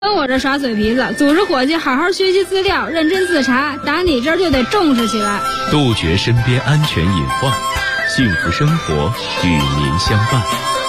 跟我这耍嘴皮子，组织伙计好好学习资料，认真自查，打你这儿就得重视起来， 杜绝身边安全隐患，幸福生活与您相伴。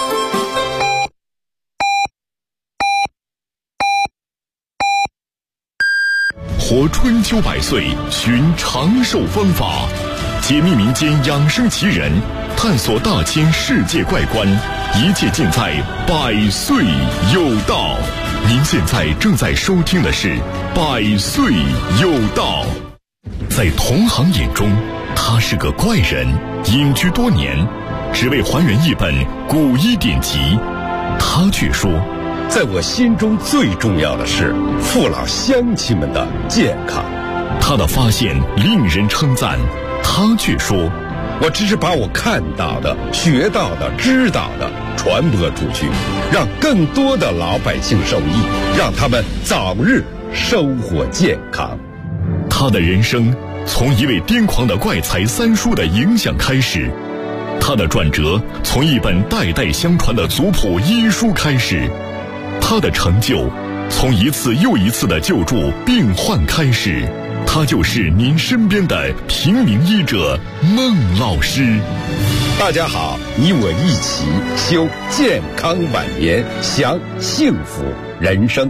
活春秋百岁，寻长寿方法，解密民间养生奇人，探索大千世界怪观，一切尽在百岁有道。您现在正在收听的是百岁有道。在同行眼中，他是个怪人，隐居多年，只为还原一本古医典籍。他却说， 在我心中最重要的是父老乡亲们的健康。 他的发现令人称赞，他却说， 我只是把我看到的、学到的、知道的传播出去，让更多的老百姓受益，让他们早日收获健康。 他的人生从一位癫狂的怪才三叔的影响开始，他的转折从一本代代相传的族谱医书开始，他的成就从一次又一次的救助病患开始。他就是您身边的平民医者孟老师。 大家好，你我一起修健康晚年，享幸福人生。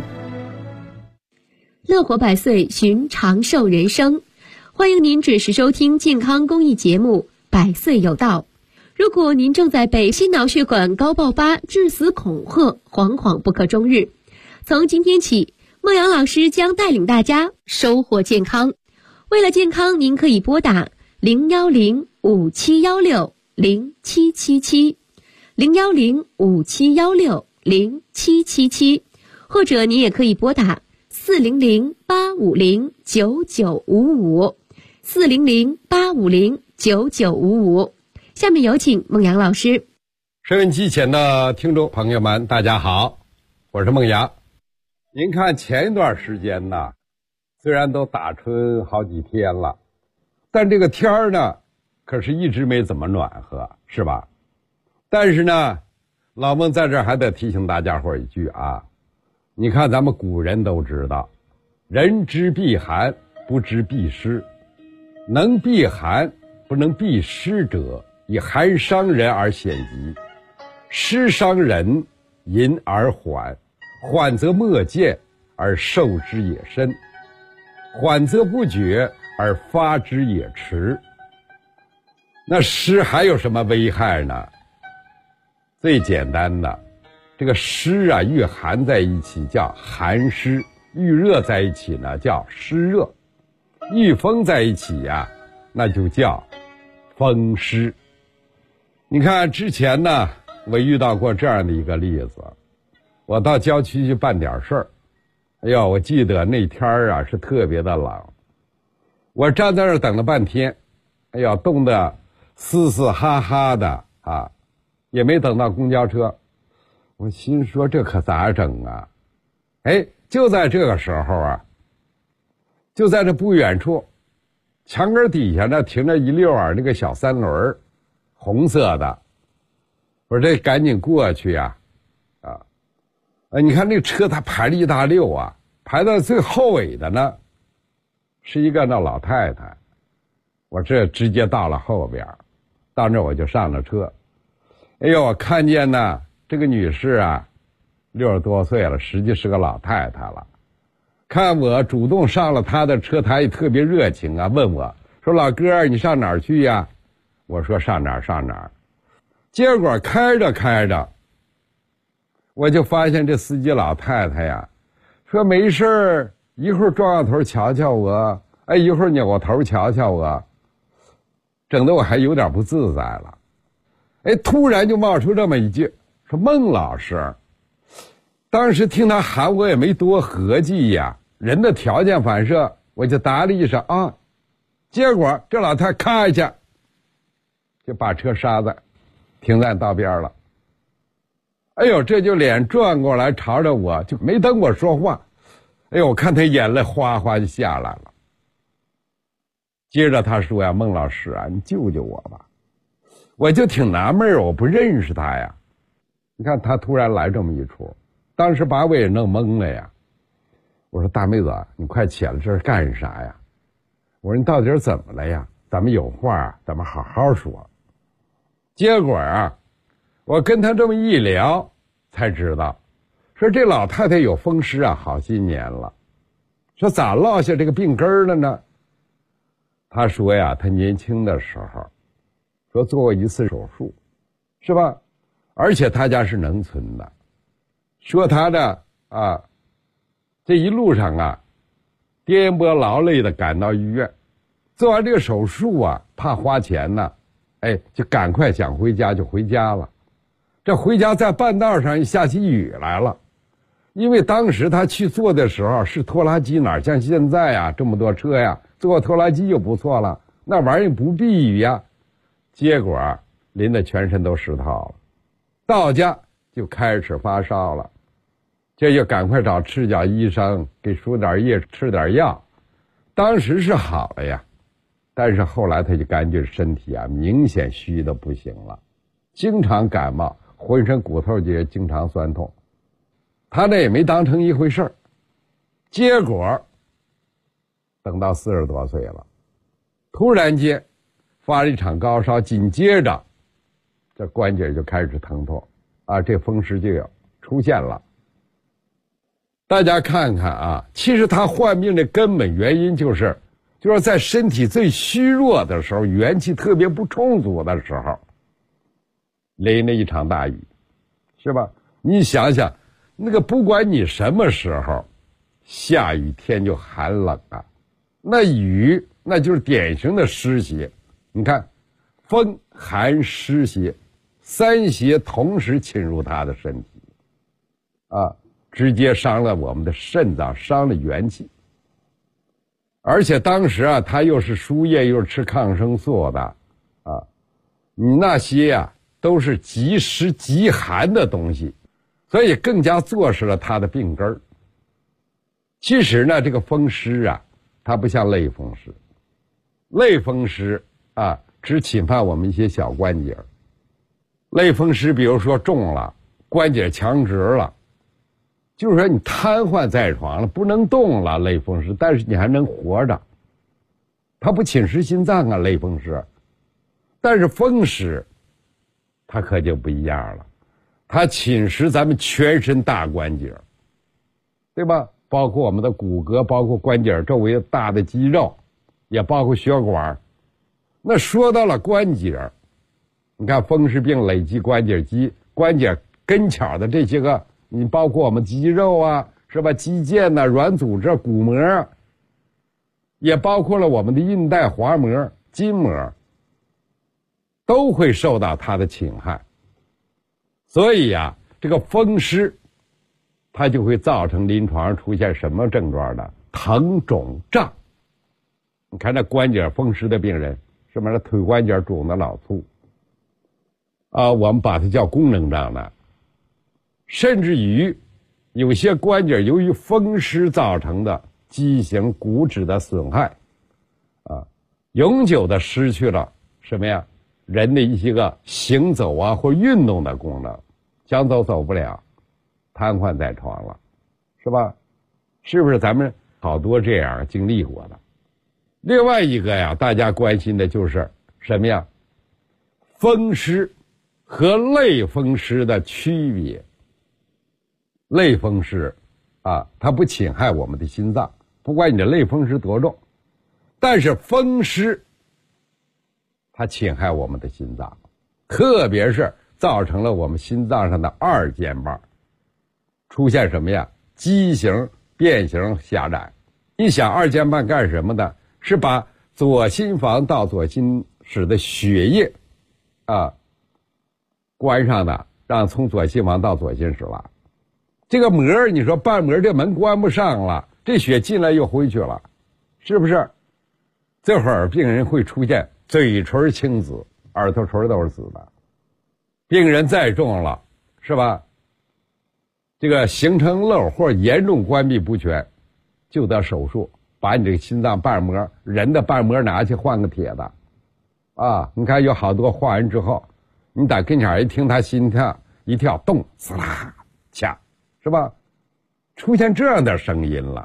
乐活百岁，寻长寿人生。欢迎您准时收听健康公益节目《百岁有道》。如果您正在被心脑血管高爆发致死恐吓，惶惶不可终日，从今天起，孟阳老师将带领大家收获健康。为了健康，您可以拨打010-5716-0777 010-5716-0777，或者您也可以拨打400-850-9955 400-850-9955。下面有请孟阳老师。 收音机前的听众朋友们，大家好，我是孟阳。您看前一段时间呢，虽然都打春好几天了，但这个天儿呢，可是一直没怎么暖和，是吧？但是呢，老孟在这儿还得提醒大家伙一句啊，你看咱们古人都知道，人知避寒，不知避湿。能避寒不能避湿者，以寒伤人而险疾；湿伤人，淫而缓，缓则莫见，而受之也深；缓则不觉，而发之也迟。那湿还有什么危害呢？最简单的，这个湿啊，遇寒在一起叫寒湿，遇热在一起呢叫湿热，遇风在一起呀，那就叫风湿。你看之前呢，我遇到过这样的一个例子，我到郊区去办点事儿，哎呦，我记得那天啊是特别的冷，我站在那儿等了半天，哎呦，冻得嘶嘶哈哈的啊，也没等到公交车。我心说这可咋整啊？哎，就在这个时候啊，就在这不远处，墙根底下呢停着一溜那个小三轮，红色的。我说这赶紧过去啊！你看那车它排了一大溜啊，排到最后尾的呢，是一个那老太太。我这直接到了后边，到那我就上了车。哎呦，我看见呢这个女士啊，60多岁了，实际是个老太太了。看我主动上了她的车，她也特别热情啊，问我说：“老哥，你上哪儿去呀？”我说：“上哪儿上哪儿。”结果开着开着，我就发现这司机老太太呀，说没事儿，一会儿转过头瞧瞧我，哎，一会儿扭过头瞧瞧我，整得我还有点不自在了。哎，突然就冒出这么一句，说：“孟老师。”当时听他喊我也没多合计呀，人的条件反射，我就答了一声啊。结果这老太咔一下就把车刹在停在道边了。哎呦，这就脸转过来朝着我，就没等我说话。哎呦，我看他眼泪哗哗就下来了。接着他说呀：“孟老师啊，你救救我吧。”我就挺纳闷，我不认识他呀。你看他突然来这么一出，当时把我也弄懵了呀。 我说大妹子，你快起来，这是干啥呀？我说你到底怎么了呀？咱们有话咱们好好说。结果啊，我跟他这么一聊，才知道，说这老太太有风湿啊，好些年了。说咋落下这个病根了呢？他说呀，他年轻的时候，说做过一次手术，是吧？而且他家是农村的，说他的这一路上啊，颠簸劳累的赶到医院，做完这个手术啊，怕花钱呢，就赶快想回家就回家了。这回家在半道上一下起雨来了，因为当时他去做的时候是拖拉机，哪像现在啊这么多车呀，坐拖拉机就不错了，那玩意儿不避雨呀。结果淋得全身都湿透了，到家就开始发烧了，这就赶快找赤脚医生给输点液吃点药，当时是好了呀，但是后来他就感觉身体啊明显虚的不行了，经常感冒，浑身骨头节经常酸痛，他这也没当成一回事儿。结果等到40多岁了，突然间发了一场高烧，紧接着这关节就开始疼痛啊，这风湿就有出现了。大家看看啊，其实他患病的根本原因就是在身体最虚弱的时候，元气特别不充足的时候，淋了一场大雨，是吧？你想想，那个不管你什么时候，下雨天就寒冷啊，那雨那就是典型的湿邪。你看，风寒湿邪三邪同时侵入他的身体啊，直接伤了我们的肾脏，伤了元气。而且当时啊，他又是输液又是吃抗生素的啊，你那些啊都是极湿极寒的东西，所以更加坐实了他的病根儿。其实呢，这个风湿啊，它不像类风湿，类风湿啊只侵犯我们一些小关节，类风湿比如说重了，关节强直了，就是说你瘫痪在床了，不能动了，类风湿，但是你还能活着，它不侵蚀心脏啊，类风湿。但是风湿它可就不一样了，它侵蚀咱们全身大关节，对吧？包括我们的骨骼，包括关节周围大的肌肉，也包括血管。那说到了关节，你看风湿病累积关节肌，关节跟前的这些个，你包括我们肌肉啊，是吧？肌腱呐、软组织、骨膜，也包括了我们的硬带、滑膜、筋膜，都会受到它的侵害。所以啊，这个风湿它就会造成临床上出现什么症状呢？疼肿胀。你看这关节风湿的病人，是不是腿关节肿的老粗啊？我们把它叫功能障碍。甚至于有些关节由于风湿造成的畸形骨质的损害啊，永久的失去了什么呀？人的一些个行走啊或运动的功能，想走走不了，瘫痪在床了，是吧？是不是咱们好多这样经历过的？另外一个呀，大家关心的就是什么呀？风湿和类风湿的区别。类风湿啊，它不侵害我们的心脏，不管你的类风湿多重，但是风湿它侵害我们的心脏，特别是造成了我们心脏上的二尖瓣出现什么呀？畸形、变形、狭窄。你想二尖瓣干什么的？是把左心房到左心室的血液啊关上的，让从左心房到左心室了。这个膜，你说瓣膜这门关不上了，这血进来又回去了，是不是？这会儿病人会出现嘴唇青紫，耳朵唇都是紫的。病人再重了，是吧？这个形成漏或严重关闭不全，就得手术，把你这个心脏瓣膜，人的瓣膜拿去换个铁的。啊，你看有好多换完之后，你打跟前一听他心跳一跳动，呲啦，掐。是吧？出现这样的声音了，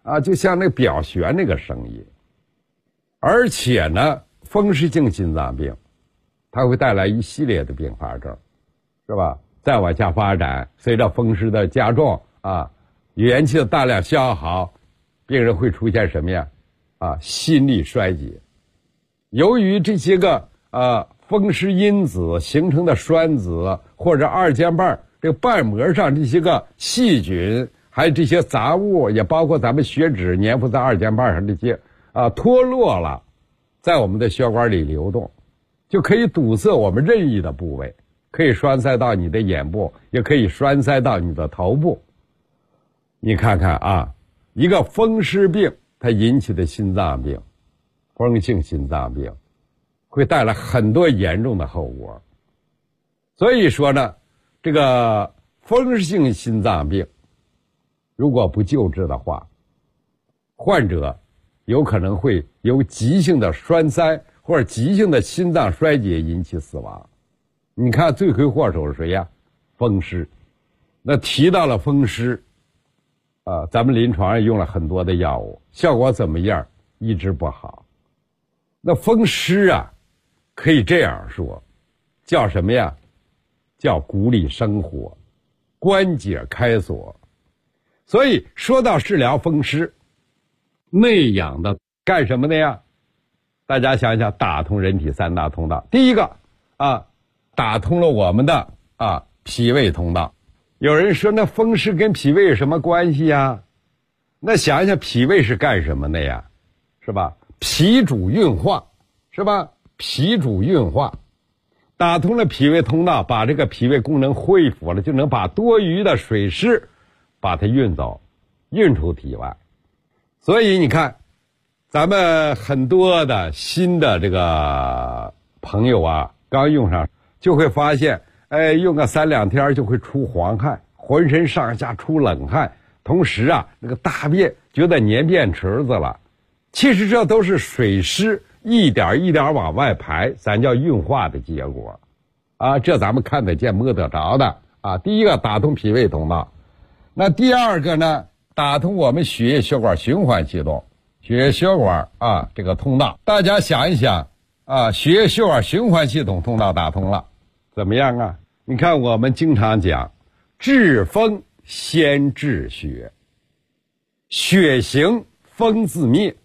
啊，就像那表旋那个声音。而且呢，风湿性心脏病它会带来一系列的并发症，是吧？再往下发展，随着风湿的加重啊，元气的大量消耗，病人会出现什么呀？啊，心力衰竭。由于这些个风湿因子形成的栓子或者二尖瓣这个瓣膜上这些个细菌，还有这些杂物，也包括咱们血脂粘附在二尖瓣上这些脱落了，在我们的血管里流动，就可以堵塞我们任意的部位，可以栓塞到你的眼部，也可以栓塞到你的头部。你看看啊，一个风湿病它引起的心脏病，风湿性心脏病会带来很多严重的后果。所以说呢，这个风湿性心脏病如果不救治的话，患者有可能会由急性的栓塞或者急性的心脏衰竭引起死亡。你看罪魁祸首是谁呀？风湿。那提到了风湿咱们临床上用了很多的药物，效果怎么样？一直不好。那风湿可以这样说，叫什么呀？叫骨里生火，关节开锁。所以说到治疗风湿，内养的干什么的呀？大家想想，打通人体三大通道。第一个打通了我们的脾胃通道。有人说那风湿跟脾胃有什么关系呀？那想想脾胃是干什么的呀？是吧？脾主运化，是吧？脾主运化，打通了脾胃通道，把这个脾胃功能恢复了，就能把多余的水湿把它运走，运出体外。所以你看，咱们很多的新的这个朋友刚用上就会发现，用个3-2天就会出黄汗，浑身上下出冷汗，同时那个大便觉得粘便池子了。其实这都是水湿一点一点往外排，咱叫运化的结果这咱们看得见摸得着的第一个打通脾胃通道，那第二个呢，打通我们血液血管循环系统，血液血管这个通道。大家想一想血液血管循环系统通道打通了，怎么样你看我们经常讲治风先治血，血行风自灭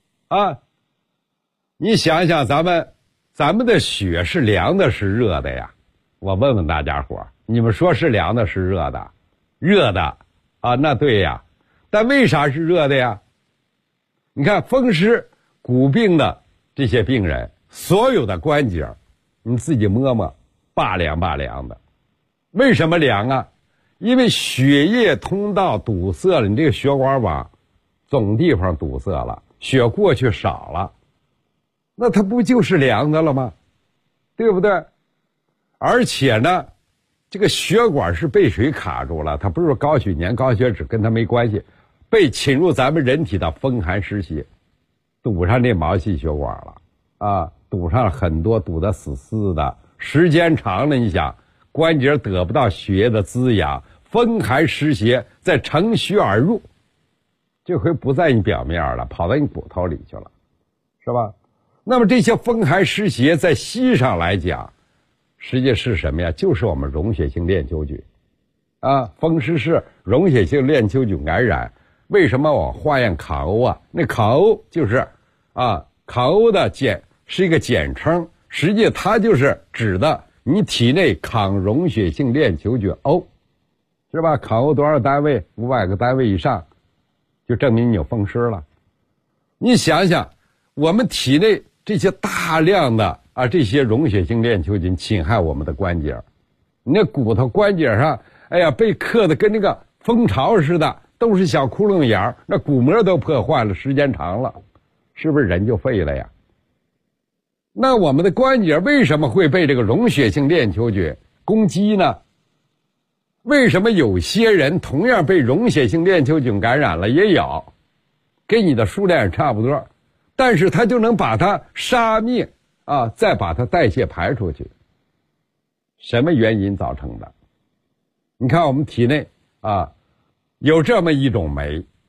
你想想咱们的血是凉的是热的呀？我问问大家伙，你们说是凉的是热的？热的那对呀。但为啥是热的呀？你看风湿骨病的这些病人，所有的关节你自己摸摸，拔凉拔凉的。为什么凉因为血液通道堵塞了，你这个血管网总地方堵塞了，血过去少了，那它不就是凉的了吗？对不对？而且呢，这个血管是被水卡住了，它不是高血粘高血脂，跟它没关系，被侵入咱们人体的风寒湿邪，堵上这毛细血管了堵上了很多，堵得死死的，时间长了，你想关节得不到血液的滋养，风寒湿邪再乘虚而入，这回不在你表面了，跑到你骨头里去了，是吧？那么这些风寒湿邪在西医上来讲，实际是什么呀？就是我们溶血性链球菌风湿是溶血性链球菌感染。为什么我化验抗欧那抗欧就是抗欧的是一个简称，实际它就是指的你体内抗溶血性链球菌 O， 是吧？抗欧多少单位？500个单位以上，就证明你有风湿了。你想想，我们体内这些大量的这些溶血性链球菌侵害我们的关节，你那骨头关节上，被刻的跟那个蜂巢似的，都是小窟窿眼，那骨膜都破坏了，时间长了，是不是人就废了呀？那我们的关节为什么会被这个溶血性链球菌攻击呢？为什么有些人同样被溶血性链球菌感染了也有，跟你的数量也差不多，但是它就能把它杀灭再把它代谢排出去？什么原因造成的？你看我们体内有这么一种酶，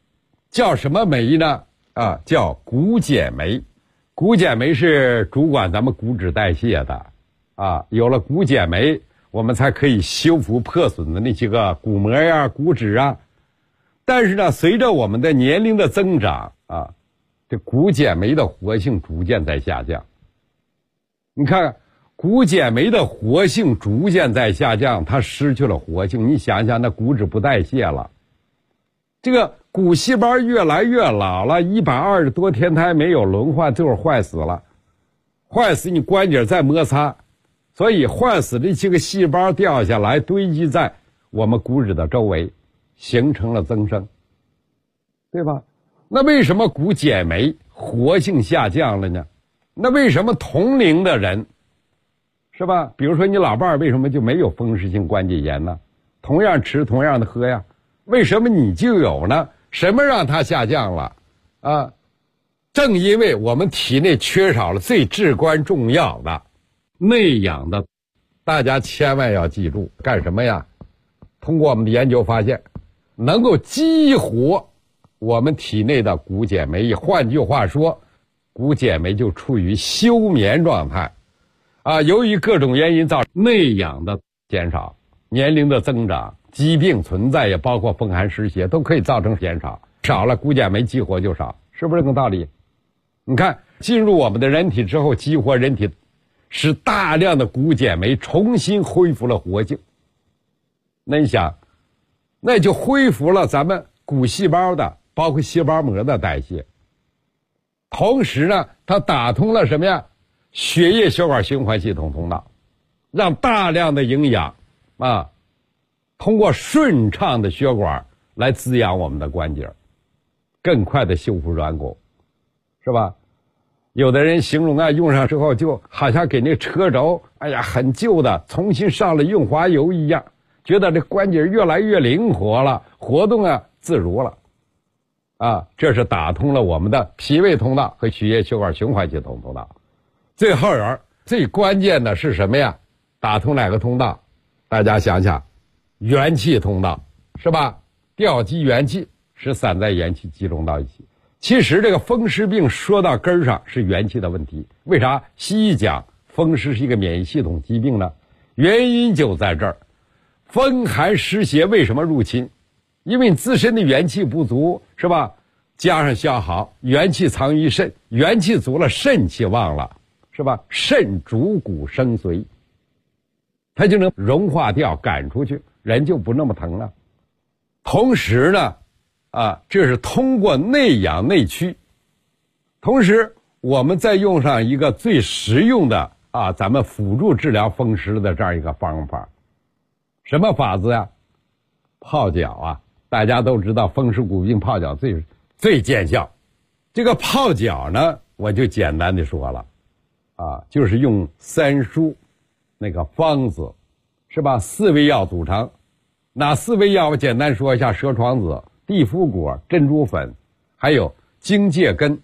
叫什么酶呢？叫骨碱酶。骨碱酶是主管咱们骨质代谢的有了骨碱酶，我们才可以修复破损的那些个骨膜呀、骨质啊。但是呢，随着我们的年龄的增长这骨碱酶的活性逐渐在下降。你看，骨碱酶的活性逐渐在下降，它失去了活性。你想想，那骨质不代谢了，这个骨细胞越来越老了，120多天它还没有轮换，最后坏死了。坏死你关节再摩擦，所以坏死的这个细胞掉下来，堆积在我们骨质的周围，形成了增生，对吧？那为什么骨碱酶活性下降了呢？那为什么同龄的人，是吧？比如说你老伴儿为什么就没有风湿性关节炎呢？同样吃同样的喝呀，为什么你就有呢？什么让它下降了正因为我们体内缺少了最至关重要的内养的。大家千万要记住，干什么呀？通过我们的研究发现，能够激活我们体内的骨碱酶。换句话说，骨碱酶就处于休眠状态由于各种原因造成内养的减少，年龄的增长，疾病存在，也包括风寒湿邪，都可以造成减少。少了骨碱酶激活就少，是不是这个道理？你看，进入我们的人体之后，激活人体，使大量的骨碱酶重新恢复了活性。那你想，那就恢复了咱们骨细胞的，包括细胞膜的代谢。同时呢，它打通了什么呀？血液血管循环系统通道，让大量的营养通过顺畅的血管来滋养我们的关节，更快的修复软骨，是吧？有的人形容用上之后就好像给那车轴很旧的重新上了润滑油一样，觉得这关节越来越灵活了，活动自如了这是打通了我们的脾胃通道和血液血管循环系统通道。最后最关键的是什么呀？打通哪个通道？大家想想，元气通道，是吧？调集元气，使散在元气集中到一起。其实这个风湿病说到根儿上是元气的问题。为啥西医讲风湿是一个免疫系统疾病呢？原因就在这儿。风寒湿邪为什么入侵？因为你自身的元气不足，是吧？加上消耗，元气藏于肾，元气足了，肾气旺了，是吧？肾主骨生髓，它就能融化掉，赶出去，人就不那么疼了。同时呢这是通过内养内驱。同时我们再用上一个最实用的咱们辅助治疗风湿的这样一个方法。什么法子呀？泡脚大家都知道风湿骨病泡脚最见效。这个泡脚呢，我就简单的说了就是用3蔬那个方子，是吧？4味药组成。哪4味药？我简单说一下：蛇床子、地肤果、珍珠粉，还有荆芥根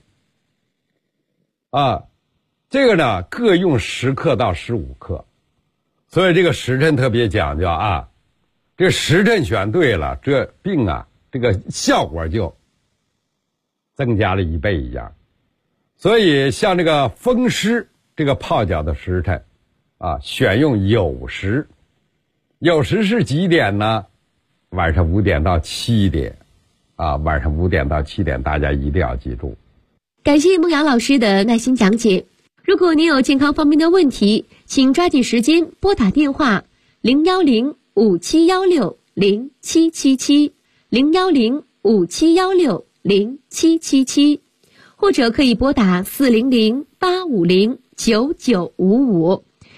这个呢各用10克到15克。所以这个时辰特别讲究这时辰选对了，这病这个效果就增加了1倍一样。所以像这个风湿这个泡脚的时辰选用酉时。酉时是几点呢？晚上5点到7点晚上5点到7点，大家一定要记住。 感谢孟阳老师的耐心讲解。如果您有健康方面的问题，请抓紧时间拨打电话010-5716-0777 010-5716-0777，或者可以拨打400-850-9955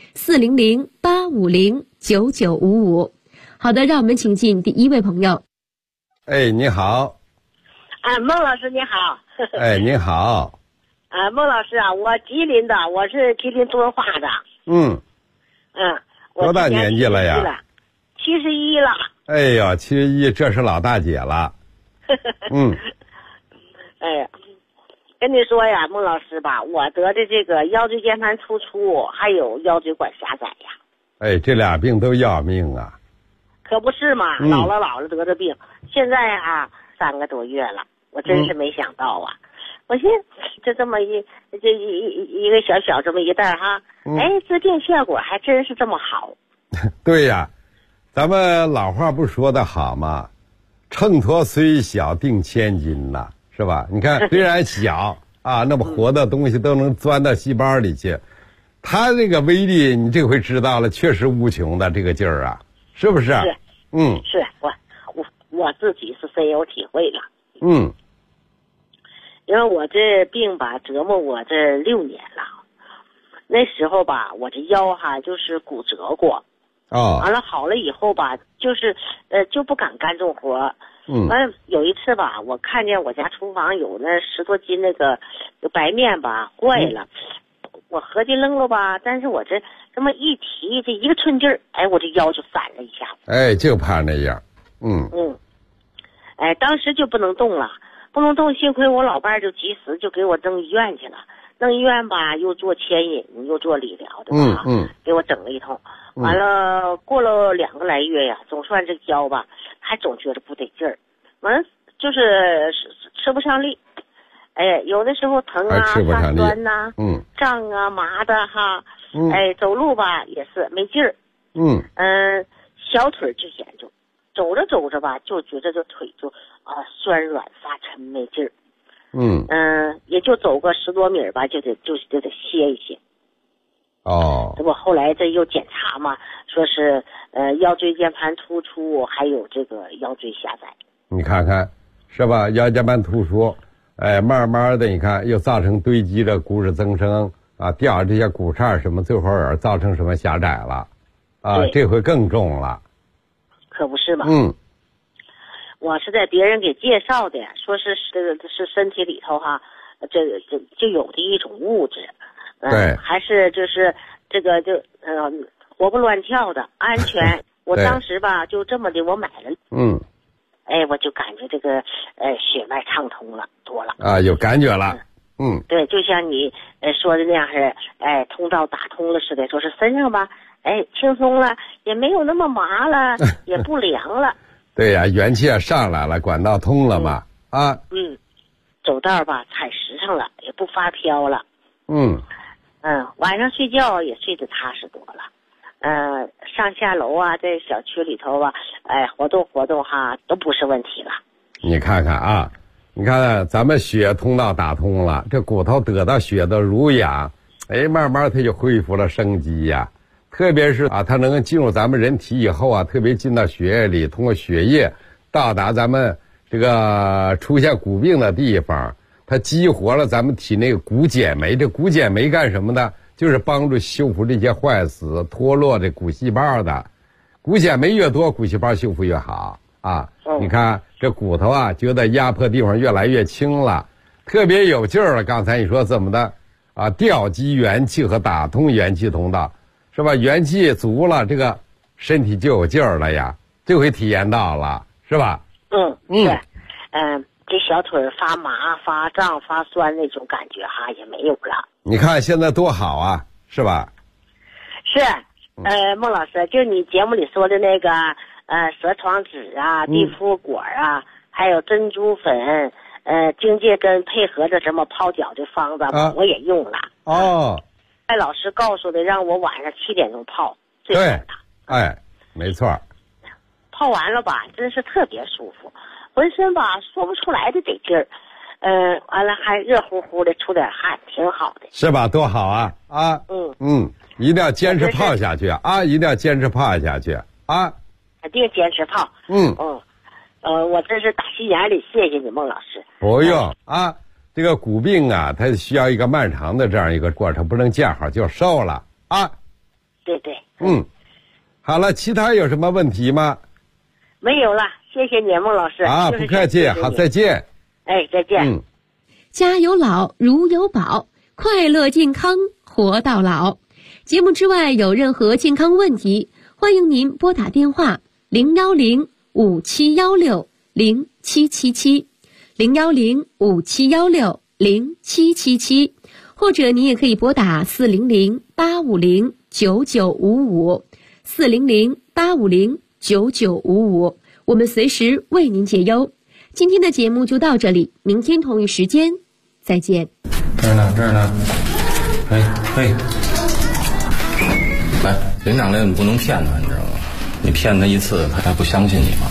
400-850-9955。好的，让我们请进第1位朋友。 你好。 孟老师你好。 你好。 孟老师我吉林的，我是吉林敦化的。 多大年纪了呀 ？71了。 哎呀，71，这是老大姐了。 跟你说呀，孟老师吧，我得的这个腰椎间盘突出，还有腰椎管狭窄呀。 这俩病都要命可不是嘛，老了得的病。现在3个多月了， 我真是没想到啊！我寻思这么一个小这么一袋哈，治病效果还真是这么好。 对呀，咱们老话不说的好吗？秤砣虽小，定千斤呐，是吧？你看，虽然小啊，那么活的东西都能钻到细胞里去，它这个威力，你这回知道了，确实无穷的这个劲儿啊，是不是？ 是，是我自己是深有体会了。因为我这病吧折磨我这6年了，那时候吧我这腰哈就是骨折过，完了好了以后吧就是就不敢干重活，完了有一次吧我看见我家厨房有那10多斤那个白面吧坏了，我合计扔了吧，但是我这么一提这一个寸劲儿，我这腰就闪了一下子， 就怕那样， 当时就不能动了。不能动，幸亏我老伴儿就及时就给我弄医院去了，弄医院吧又做牵引又做理疗的吧，给我整了一通，完了过了2个来月呀，总算这腰吧还总觉得不得劲儿，完了就是吃不上力，有的时候疼啊发酸呐，胀啊麻的哈，走路吧也是没劲儿，小腿就严重，走着走着吧就觉得这腿就酸软发沉没劲儿，也就走个10多米吧，就得歇一歇。这不后来这又检查嘛，说是腰椎间盘突出，还有这个腰椎狭窄。 你看看，是吧？腰间盘突出，慢慢的你看又造成堆积的骨质增生啊，掉这些骨叉什么，最后也造成什么狭窄了，这回更重了。 可不是嘛。我是在别人给介绍的，说是身体里头哈，这就有的一种物质，还是就是这个活蹦乱跳的安全。我当时吧就这么的，我买了，我就感觉这个血脉畅通了多了啊，有感觉了， 对，就像你说的那样是，通道打通了似的，说是身上吧，轻松了，也没有那么麻了，也不凉了。 对呀，元气上来了，管道通了嘛， 走道吧踩实上了，也不发飘了，晚上睡觉也睡得踏实多了，上下楼啊，在小区里头啊，活动活动哈，都不是问题了。 你看看啊，你看咱们血通道打通了，这骨头得到血的濡养，慢慢它就恢复了生机呀。特别是它能够进入咱们人体以后啊，特别进到血液里，通过血液到达咱们这个出现骨病的地方，它激活了咱们体内骨碱酶。这骨碱酶干什么的？就是帮助修复这些坏死脱落的骨细胞的。骨碱酶越多，骨细胞修复越好啊。你看这骨头啊，觉得压迫地方越来越轻了，特别有劲儿了。刚才你说怎么的调集元气和打通元气通道，是吧？元气足了，这个身体就有劲儿了呀，这回体验到了，是吧？ 对，这小腿发麻、发胀、发酸那种感觉哈也没有了。 你看现在多好啊，是吧？ 是，孟老师，就你节目里说的那个蛇床子啊、地肤果啊，还有珍珠粉，荆芥根配合着什么泡脚的方子，我也用了。艾老师告诉的，让我晚上7点钟泡，最好的。 没错。 泡完了吧，真是特别舒服，浑身吧说不出来的得劲儿，完了还热乎乎的，出点汗，挺好的。 是吧？多好啊！一定要坚持泡下去啊！一定要坚持泡下去啊！ 肯定坚持泡。我这是打心眼里谢谢你，孟老师。 不用这个骨病啊，它需要一个漫长的这样一个过程，不能见好就收了啊。 对对。 好了，其他有什么问题吗？ 没有了，谢谢你，孟老师。 不客气，好，再见。 再见。 家有老，如有宝，快乐健康活到老。节目之外有任何健康问题，欢迎您拨打电话010-5716-0777。010-5716-0777，或者你也可以拨打400-850-9955，400-850-9955，我们随时为您解忧。 今天的节目就到这里，明天同一时间再见。 这儿呢，嘿，来，领长来，你不能骗他，你知道吗？你骗他一次，他还不相信你吗？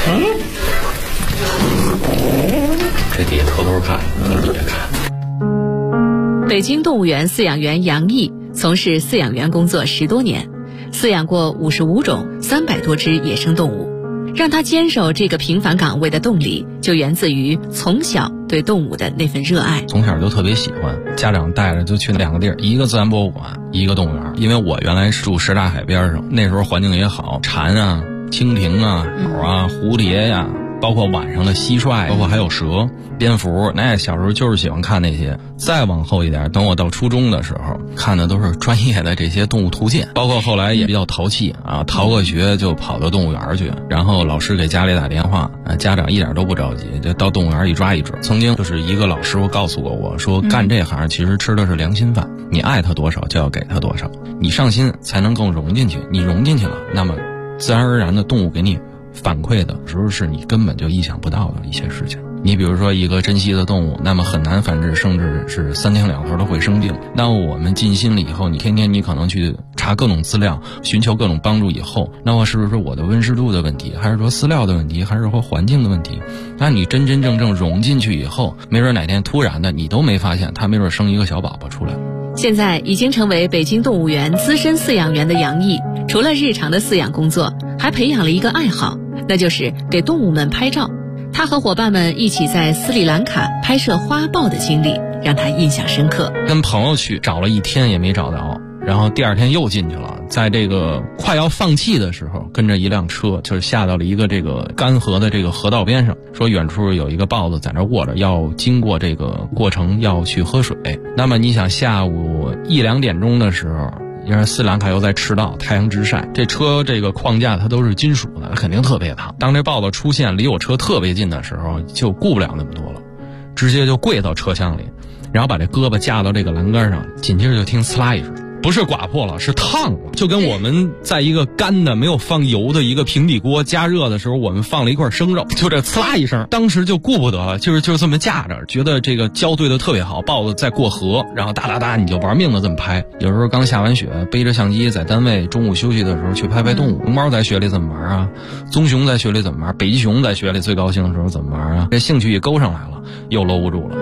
这底下偷偷看，你别看。 北京动物园饲养员杨毅从事饲养员工作10多年，饲养过55种300多只野生动物。让他坚守这个平凡岗位的动力，就源自于从小对动物的那份热爱。 从小就特别喜欢，家长带着就去2个地儿，一个自然博物馆，一个动物园。因为我原来住什刹海边上，那时候环境也好，蝉啊、蜻蜓啊、鸟啊、蝴蝶呀，包括晚上的蟋蟀，包括还有蛇、蝙蝠，那小时候就是喜欢看那些。再往后一点，等我到初中的时候，看的都是专业的这些动物图鉴，包括后来也比较淘气啊，逃个学就跑到动物园去，然后老师给家里打电话，家长一点都不着急，就到动物园一抓一准。曾经就是一个老师傅告诉过我说，干这行其实吃的是良心饭，你爱他多少就要给他多少，你上心才能更融进去，你融进去了，那么自然而然的动物给你反馈的时候是你根本就意想不到的一些事情。你比如说一个珍稀的动物，那么很难繁殖，甚至是3天2头都会生病。那我们尽心了以后，你天天你可能去查各种资料，寻求各种帮助以后，那么是不是我的温湿度的问题，还是说饲料的问题，还是说环境的问题？那你真真正正融进去以后，没准哪天突然的你都没发现，它没准生一个小宝宝出来。 现在已经成为北京动物园资深饲养员的杨毅，除了日常的饲养工作，还培养了一个爱好，那就是给动物们拍照。他和伙伴们一起在斯里兰卡拍摄花豹的经历让他印象深刻。 跟朋友去找了1天也没找到，然后第2天又进去了，在这个快要放弃的时候，跟着一辆车就是下到了一个这个干涸的这个河道边上，说远处有一个豹子在那卧着，要经过这个过程要去喝水。那么你想下午1、2点钟的时候，因为斯里兰卡又在赤道，太阳直晒，这车这个框架它都是金属的，肯定特别烫。当这豹子出现离我车特别近的时候，就顾不了那么多了，直接就跪到车厢里，然后把这胳膊架到这个栏杆上，紧接着就听呲啦一声，不是刮破了，是烫了，就跟我们在一个干的没有放油的一个平底锅加热的时候，我们放了一块生肉，就这呲啦一声，当时就顾不得了，就是这么架着，觉得这个胶对的特别好，豹子在过河，然后哒哒哒你就玩命的这么拍。有时候刚下完雪，背着相机在单位中午休息的时候去拍拍动物，龙猫在雪里怎么玩啊，棕熊在雪里怎么玩，北极熊在雪里最高兴的时候怎么玩啊，这兴趣一勾上来了，又搂不住了。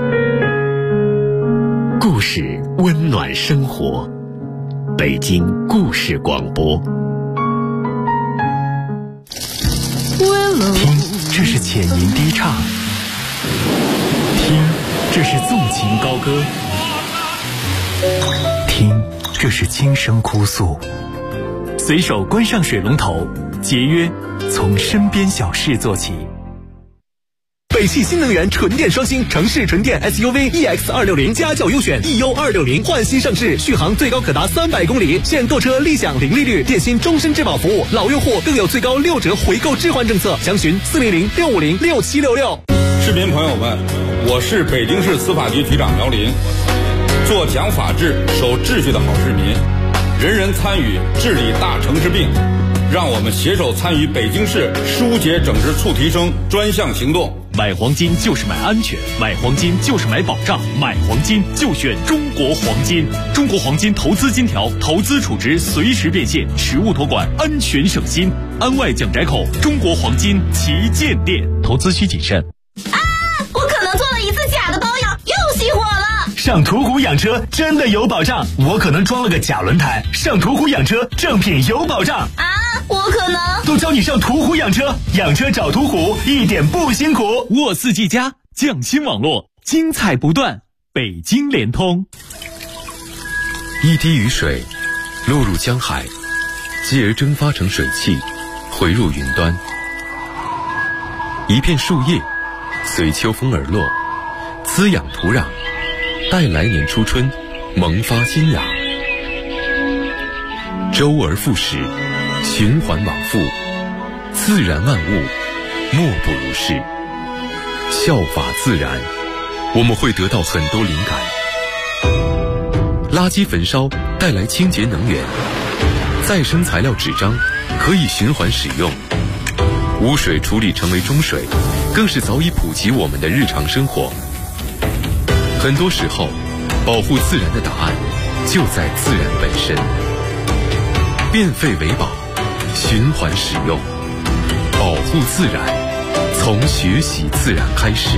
故事温暖生活，北京故事广播。听，这是浅吟低唱；听，这是纵情高歌；听，这是轻声哭诉。随手关上水龙头，节约从身边小事做起。北汽新能源纯电双星城市纯电 SUV EX260家轿优选 EU260换新上市，续航最高可达300公里，现购车立享零利率，电信终身质保服务，老用户更有最高6折回购置换政策，详询400-650-6766。 市民朋友们，我是北京市司法局局长苗林，做讲法治、守秩序的好市民，人人参与治理大城市病。让我们携手参与北京市疏解整治促提升专项行动。 买黄金就是买安全，买黄金就是买保障，买黄金就选中国黄金。中国黄金投资金条，投资储值随时变现，实物托管，安全省心。安外蒋宅口中国黄金旗舰店，投资需谨慎。 啊！我可能做了一次假的保养，又熄火了。 上途虎养车真的有保障，我可能装了个假轮胎。上途虎养车，正品有保障。 啊！我可能都教你上途虎养车，养车找途虎一点不辛苦。沃4G+匠心网络，精彩不断。北京联通。 一滴雨水落入江海，继而蒸发成水汽，回入云端。一片树叶随秋风而落，滋养土壤，待来年初春萌发新芽。周而复始，循环往复，自然万物莫不如是。效法自然，我们会得到很多灵感。垃圾焚烧带来清洁能源，再生材料纸张可以循环使用， 污水处理成为中水，更是早已普及我们的日常生活。很多时候，保护自然的答案就在自然本身。变废为宝，循环使用，保护自然，从学习自然开始。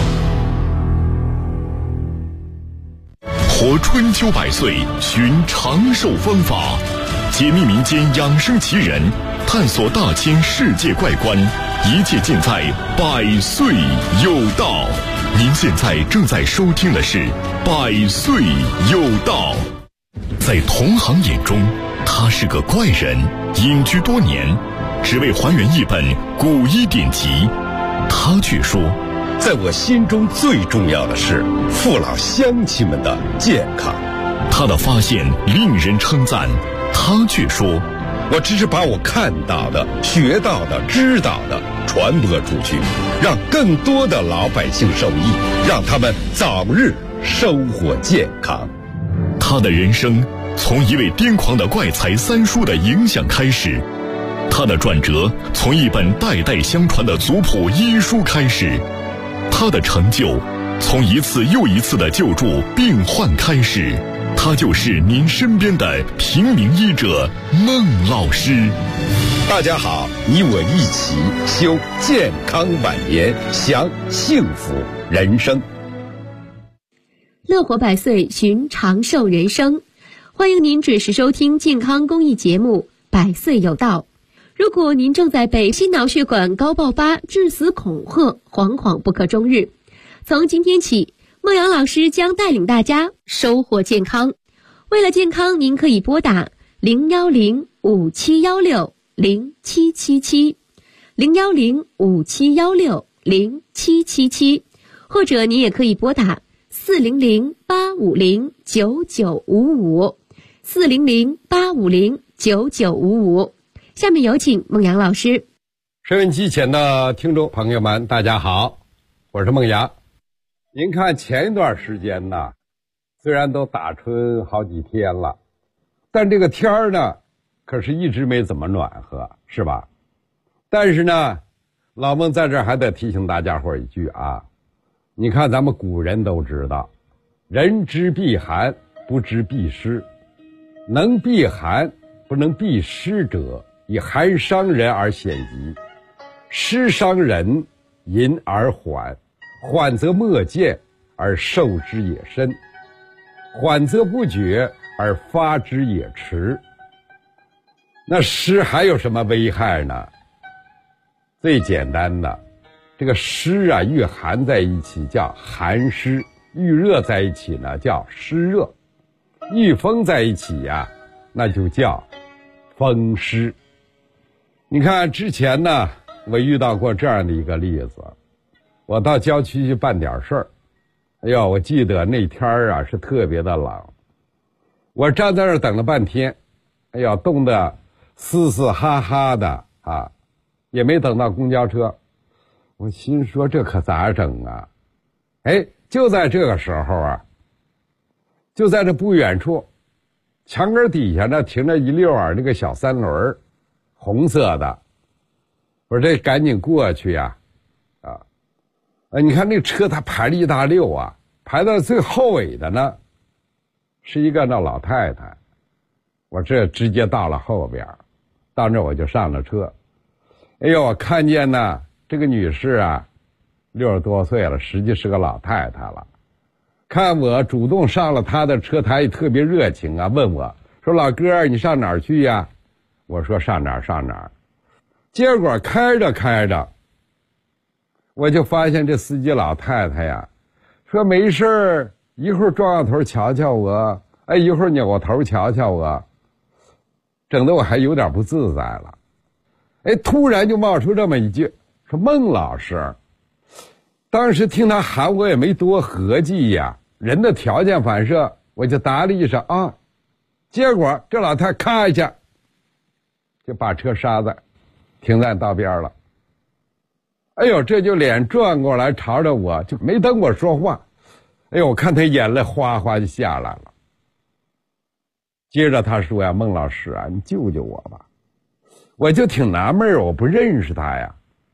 活春秋百岁，寻长寿方法，解密民间养生奇人，探索大千世界怪观，一切尽在百岁有道。您现在正在收听的是百岁有道。在同行眼中，他是个怪人，隐居多年，只为还原一本古医典籍。他却说， 在我心中最重要的是父老乡亲们的健康。 他的发现令人称赞，他却说， 我只是把我看到的、学到的、知道的传播出去，让更多的老百姓受益，让他们早日生活健康。 他的人生从一位癫狂的怪才三叔的影响开始，他的转折从一本代代相传的族谱医书开始，他的成就从一次又一次的救助病患开始。他就是您身边的平民医者孟老师。 大家好，你我一起修健康晚年，享幸福人生。 乐活百岁，寻长寿人生。欢迎您准时收听健康公益节目《百岁有道》。如果您正在被心脑血管高爆发致死恐吓，惶惶不可终日，从今天起，孟阳老师将带领大家收获健康。为了健康，您可以拨打010-5716-0777 010-5716-0777，或者您也可以拨打400-850-9955 400-850-9955。下面有请孟阳老师。 收音机前的听众朋友们，大家好，我是孟阳。您看前一段时间呢，虽然都打春好几天了，但这个天儿呢，可是一直没怎么暖和，是吧？但是呢，老孟在这儿还得提醒大家伙一句啊，你看咱们古人都知道，人知避寒，不知避湿。能避寒不能避湿者，以寒伤人而险疾；湿伤人，淫而缓，缓则莫见而受之也深，缓则不觉而发之也迟。那湿还有什么危害呢？最简单的，这个湿啊，遇寒在一起叫寒湿，遇热在一起呢叫湿热，遇风在一起呀，那就叫风湿。你看之前呢，我遇到过这样的一个例子，我到郊区去办点事儿，哎呦，我记得那天啊是特别的冷，我站在那儿等了半天，哎呦，冻得嘶嘶哈哈的啊，也没等到公交车。我心说这可咋整啊？哎，就在这个时候啊，就在这不远处，墙根底下呢停着一溜那个小三轮，红色的。我说这赶紧过去呀，你看那车它排了一大溜啊，排到最后尾的呢，是一个那老太太。我这直接到了后边，到那我就上了车。哎呦，我看见呢这个女士啊，60多岁了，实际是个老太太了。看我主动上了她的车，她也特别热情啊，问我说：“老哥，你上哪儿去呀？”我说：“上哪儿上哪儿。”结果开着开着，我就发现这司机老太太呀，说没事儿，一会儿转过头瞧瞧我，哎，一会儿扭过头瞧瞧我，整得我还有点不自在了。哎，突然就冒出这么一句，说：“孟老师。”当时听他喊我也没多合计呀，人的条件反射，我就答了一声啊。结果这老太咔一下就把车刹在停在道边了。哎呦，这就脸转过来朝着我，就没等我说话。哎呦，我看他眼泪哗哗就下来了。接着他说呀：“孟老师啊，你救救我吧。”我就挺纳闷，我不认识他呀。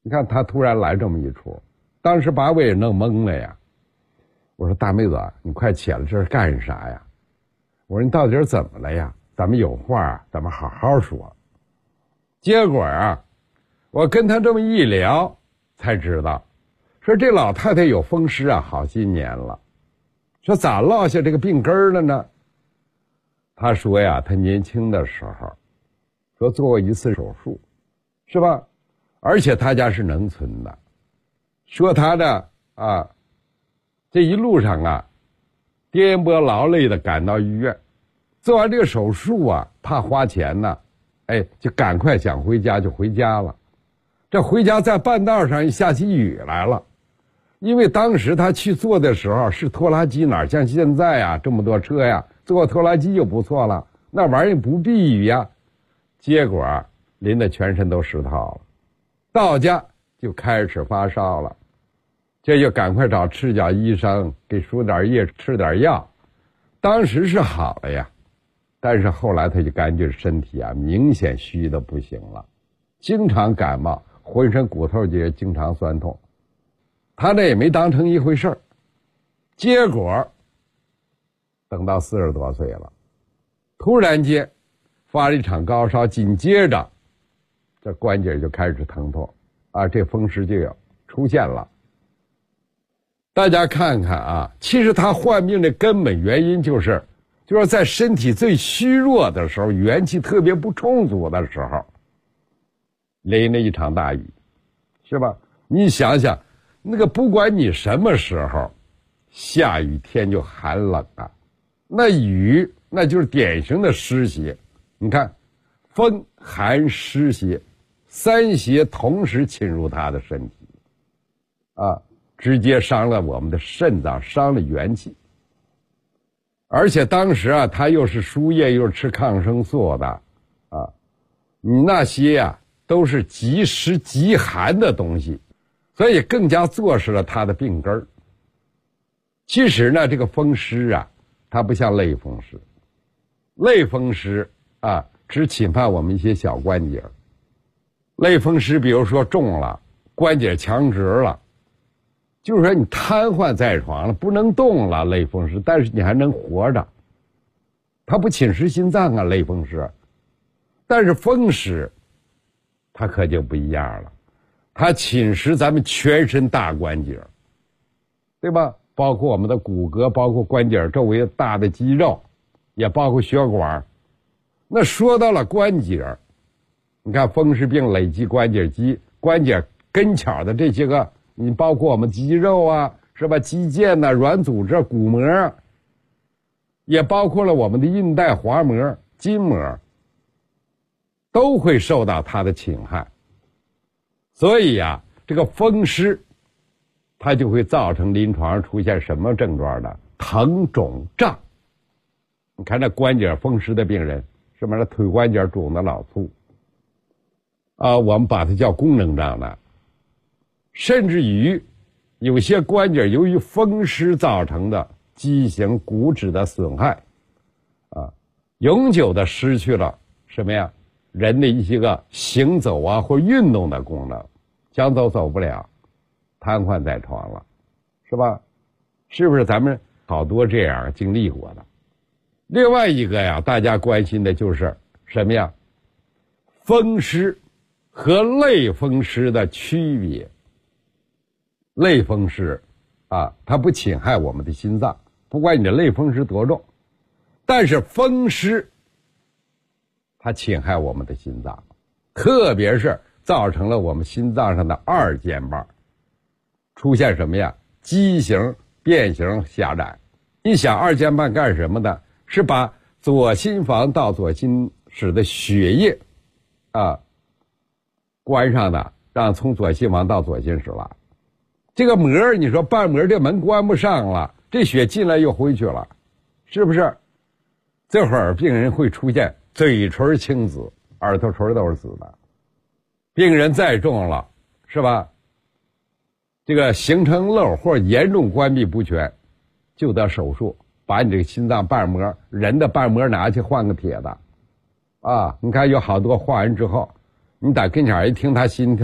你看他突然来这么一出，当时把我也弄懵了呀。我说大妹子，你快起来，这是干啥呀？我说你到底是怎么了呀？咱们有话咱们好好说。结果啊，我跟他这么一聊才知道，说这老太太有风湿啊好些年了。说咋落下这个病根了呢？他说呀，他年轻的时候说做过一次手术，是吧？而且他家是农村的，说他的这一路上啊颠簸劳累的赶到医院，做完这个手术啊，怕花钱呢，就赶快想回家就回家了。这回家在半道上一下起雨来了，因为当时他去做的时候是拖拉机，哪像现在啊这么多车呀，坐拖拉机就不错了，那玩意儿不避雨呀。结果淋得全身都湿透了，到家就开始发烧了，这就赶快找赤脚医生给输点液吃点药，当时是好了呀，但是后来他就感觉身体啊明显虚的不行了，经常感冒，浑身骨头节经常酸痛，他那也没当成一回事儿。结果等到40多岁了，突然间发了一场高烧，紧接着这关节就开始疼痛啊，这风湿就有出现了。大家看看啊，其实他患病的根本原因就是在身体最虚弱的时候，元气特别不充足的时候，淋了一场大雨，是吧？你想想，那个不管你什么时候，下雨天就寒冷啊，那雨那就是典型的湿邪。你看，风寒湿邪三邪同时侵入他的身体啊，直接伤了我们的肾脏，伤了元气。而且当时啊，他又是输液又是吃抗生素的啊，你那些啊都是极湿极寒的东西，所以更加坐实了他的病根儿。其实呢，这个风湿啊，它不像类风湿，类风湿啊只侵犯我们一些小关节，类风湿比如说重了，关节强直了，就是说你瘫痪在床了，不能动了，类风湿，但是你还能活着，它不侵蚀心脏啊，类风湿。但是风湿它可就不一样了，它侵蚀咱们全身大关节，对吧？包括我们的骨骼，包括关节周围大的肌肉，也包括血管。那说到了关节，你看风湿病累积关节肌，关节跟前的这些个，你包括我们肌肉啊，是吧？肌腱呐、软组织、骨膜，也包括了我们的硬带、滑膜、筋膜，都会受到它的侵害。所以啊，这个风湿它就会造成临床上出现什么症状呢？疼肿胀。你看这关节风湿的病人，是不是腿关节肿的老粗啊？我们把它叫功能障碍。甚至于有些关节由于风湿造成的畸形骨质的损害啊，永久的失去了什么呀？人的一些个行走啊或运动的功能，想走走不了，瘫痪在床了，是吧？是不是咱们好多这样经历过的？另外一个呀，大家关心的就是什么呀？风湿和类风湿的区别。类风湿啊，它不侵害我们的心脏，不管你的类风湿多重，但是风湿它侵害我们的心脏，特别是造成了我们心脏上的二尖瓣出现什么呀？畸形、变形、狭窄。你想二尖瓣干什么的？是把左心房到左心室的血液啊关上的，让从左心房到左心室来。这个膜，你说瓣膜这门关不上了，这血进来又回去了，是不是？这会儿病人会出现嘴唇青紫，耳朵唇都是紫的。病人再重了，是吧？这个形成漏或严重关闭不全，就得手术，把你这个心脏瓣膜，人的瓣膜拿去换个铁的。啊，你看有好多换完之后，你在跟前一听他心跳，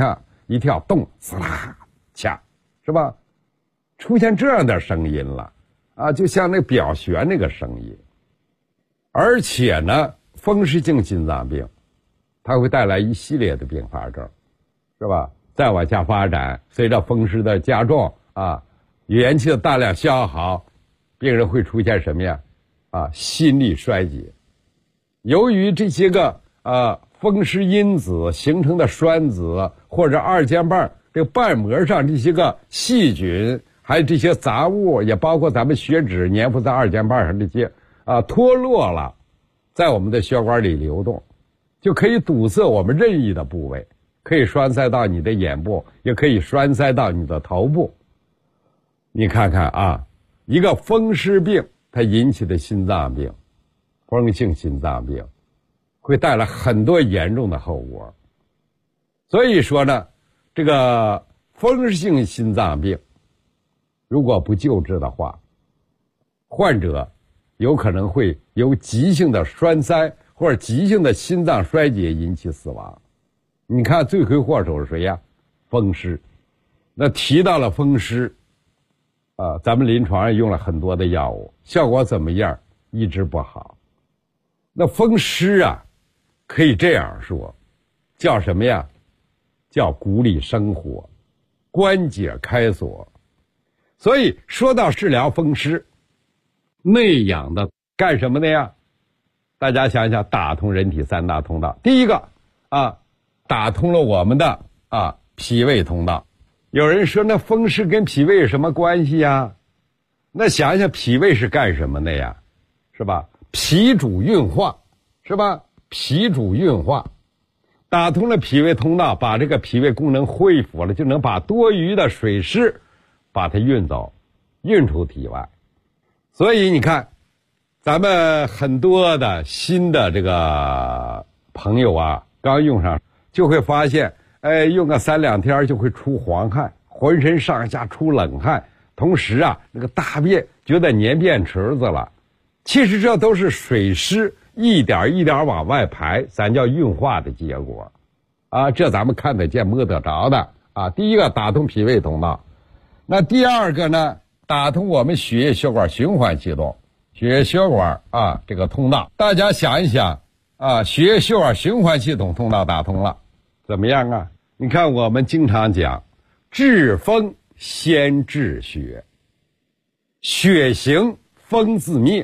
一跳动，滋啦掐，是吧？出现这样的声音了啊，就像那表旋那个声音。而且呢，风湿性心脏病它会带来一系列的并发症，是吧？再往下发展，随着风湿的加重啊，元气的大量消耗，病人会出现什么呀？啊，心力衰竭。由于这些个风湿因子形成的栓子或者二尖瓣这个瓣膜上这些个细菌，还有这些杂物，也包括咱们血脂粘附在二尖瓣上这些脱落了，在我们的血管里流动，就可以堵塞我们任意的部位，可以栓塞到你的眼部，也可以栓塞到你的头部。你看看啊，一个风湿病它引起的心脏病，风性心脏病会带来很多严重的后果。所以说呢，这个风湿性心脏病如果不救治的话，患者有可能会由急性的栓塞或者急性的心脏衰竭引起死亡。你看罪魁祸首是谁呀？风湿。那提到了风湿咱们临床上用了很多的药物，效果怎么样？一直不好。那风湿可以这样说，叫什么呀？叫骨里生火，关节开锁。所以说到治疗风湿，内养的干什么的呀？大家想想，打通人体三大通道。第一个打通了我们的脾胃通道。有人说那风湿跟脾胃有什么关系呀？那想想脾胃是干什么的呀？是吧？脾主运化，是吧？脾主运化，打通了脾胃通道，把这个脾胃功能恢复了，就能把多余的水湿把它运走，运出体外。所以你看，咱们很多的新的这个朋友刚用上就会发现，用个3-2天就会出黄汗，浑身上下出冷汗，同时那个大便觉得粘便池子了。其实这都是水湿一点一点往外排，咱叫运化的结果这咱们看得见摸得着的第一个打通脾胃通道，那第二个呢，打通我们血液血管循环系统，血液血管这个通道。大家想一想血液血管循环系统通道打通了怎么样你看我们经常讲治风先治血，血行风自灭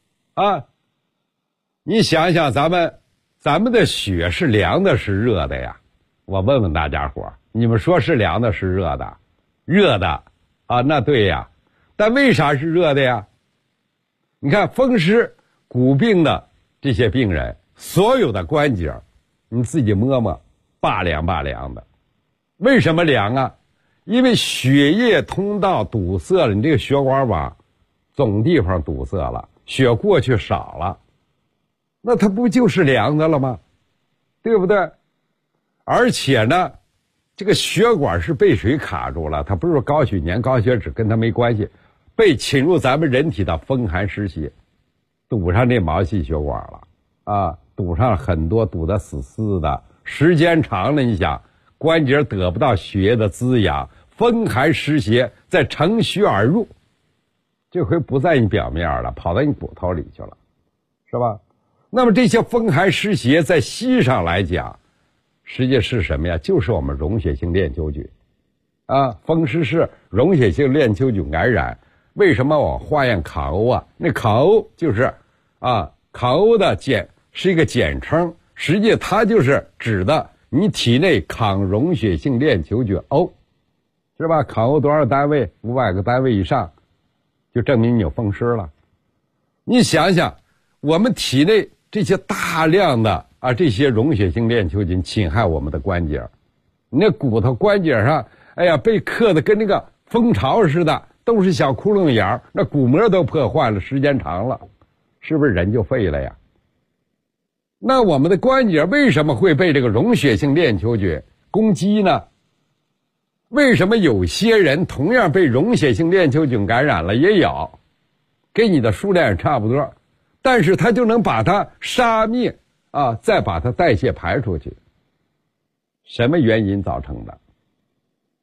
你想想咱们的血是凉的是热的呀？我问问大家伙，你们说是凉的是热的？热的那对呀。但为啥是热的呀？你看风湿骨病的这些病人，所有的关节你自己摸摸，拔凉拔凉的。为什么凉因为血液通道堵塞了，你这个血管网总地方堵塞了，血过去少了，那它不就是凉的了吗？对不对？而且呢，这个血管是被水卡住了，它不是高血粘高血脂，跟它没关系，被侵入咱们人体的风寒湿邪，堵上这毛细血管了堵上很多，堵得死死的，时间长了，你想关节得不到血液的滋养，风寒湿邪再乘虚而入，这回不在你表面了，跑到你骨头里去了，是吧？那么这些风寒湿邪在西医上来讲，实际是什么呀？就是我们溶血性链球菌风湿是溶血性链球菌感染。为什么我化验抗欧那抗欧就是抗欧的是一个简称，实际它就是指的你体内抗溶血性链球菌 O， 是吧？抗欧多少单位？500个单位以上，就证明你有风湿了。你想想，我们体内这些大量的这些溶血性链球菌侵害我们的关节，你那骨头关节上，被刻的跟那个蜂巢似的，都是小窟窿眼儿，那骨膜都破坏了，时间长了，是不是人就废了呀？那我们的关节为什么会被这个溶血性链球菌攻击呢？为什么有些人同样被溶血性链球菌感染了也有，跟你的数量也差不多，但是它就能把它杀灭再把它代谢排出去？什么原因造成的？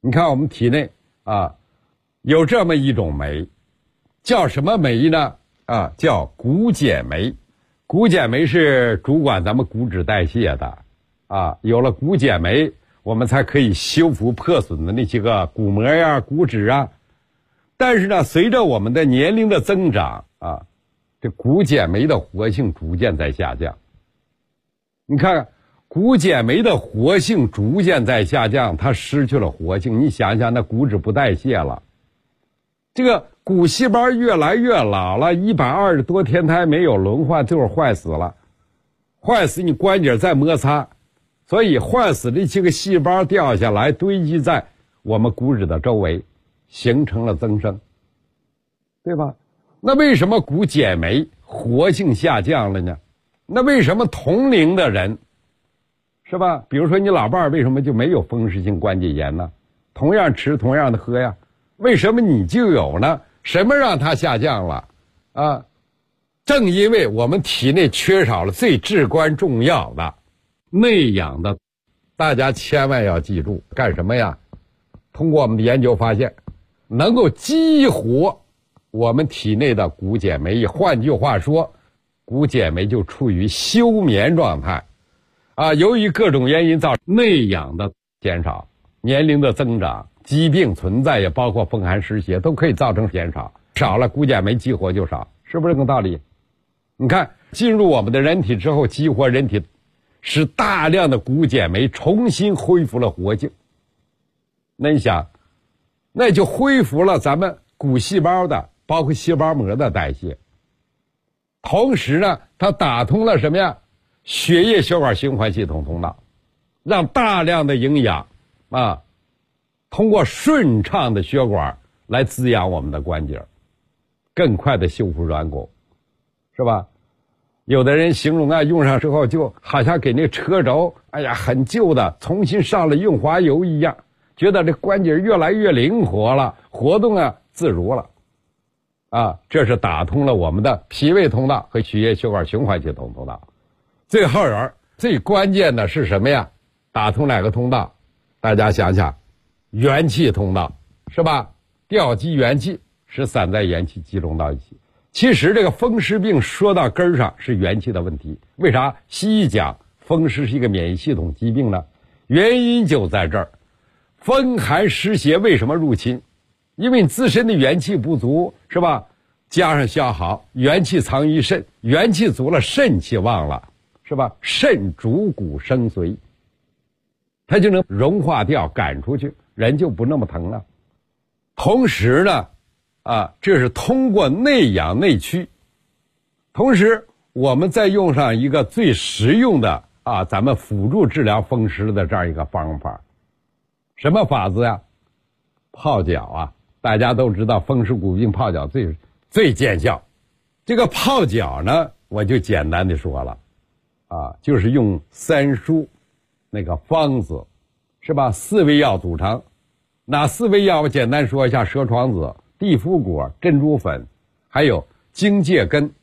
你看我们体内啊，有这么一种酶，叫什么酶呢？啊，叫骨碱酶。骨碱酶是主管咱们骨质代谢的啊，有了骨碱酶，我们才可以修复破损的那些个骨膜呀、骨质啊。但是呢，随着我们的年龄的增长啊，这骨碱酶的活性逐渐在下降。你看，骨碱酶的活性逐渐在下降，它失去了活性。你想想，那骨质不代谢了，这个骨细胞越来越老了，120多天它还没有轮换，最后坏死了。坏死你关节再摩擦，所以坏死的这个细胞掉下来，堆积在我们骨质的周围，形成了增生，对吧？那为什么骨碱酶活性下降了呢？那为什么同龄的人，是吧？比如说你老伴儿为什么就没有风湿性关节炎呢？同样吃同样的喝呀，为什么你就有呢？什么让它下降了啊？正因为我们体内缺少了最至关重要的内养的，大家千万要记住，干什么呀？通过我们的研究发现，能够激活我们体内的骨碱酶，换句话说，骨碱酶就处于休眠状态啊。由于各种原因造成内养的减少，年龄的增长，疾病存在，也包括风寒湿邪，都可以造成减少。少了骨碱酶激活就少，是不是这个道理？你看，进入我们的人体之后，激活人体，使大量的骨碱酶重新恢复了活性。那你想，那就恢复了咱们骨细胞的，包括细胞膜的代谢。同时呢，它打通了什么呀？血液血管循环系统通道，让大量的营养啊，通过顺畅的血管来滋养我们的关节，更快的修复软骨，是吧？有的人形容啊，用上之后就好像给那车轴，哎呀，很旧的，重新上了润滑油一样，觉得这关节越来越灵活了，活动啊自如了。啊，这是打通了我们的脾胃通道和血液血管循环系统通道。最后最关键的是什么呀？打通哪个通道？大家想想，元气通道，是吧？调集元气，使散在元气集中到一起。其实这个风湿病说到根儿上是元气的问题。为啥西医讲风湿是一个免疫系统疾病呢？原因就在这儿。风寒湿邪为什么入侵？因为你自身的元气不足，是吧？加上消耗，元气藏于肾，元气足了，肾气旺了，是吧？肾主骨生髓，它就能融化掉，赶出去，人就不那么疼了。同时呢，这是通过内养内驱。同时，我们再用上一个最实用的咱们辅助治疗风湿的这样一个方法。什么法子呀？泡脚啊！大家都知道风湿骨病泡脚最见效。这个泡脚呢，我就简单的说了，就是用3蔬那个方子，是吧？4味药组成。哪4味药？我简单说一下：蛇床子、地肤果、珍珠粉，还有荆芥根。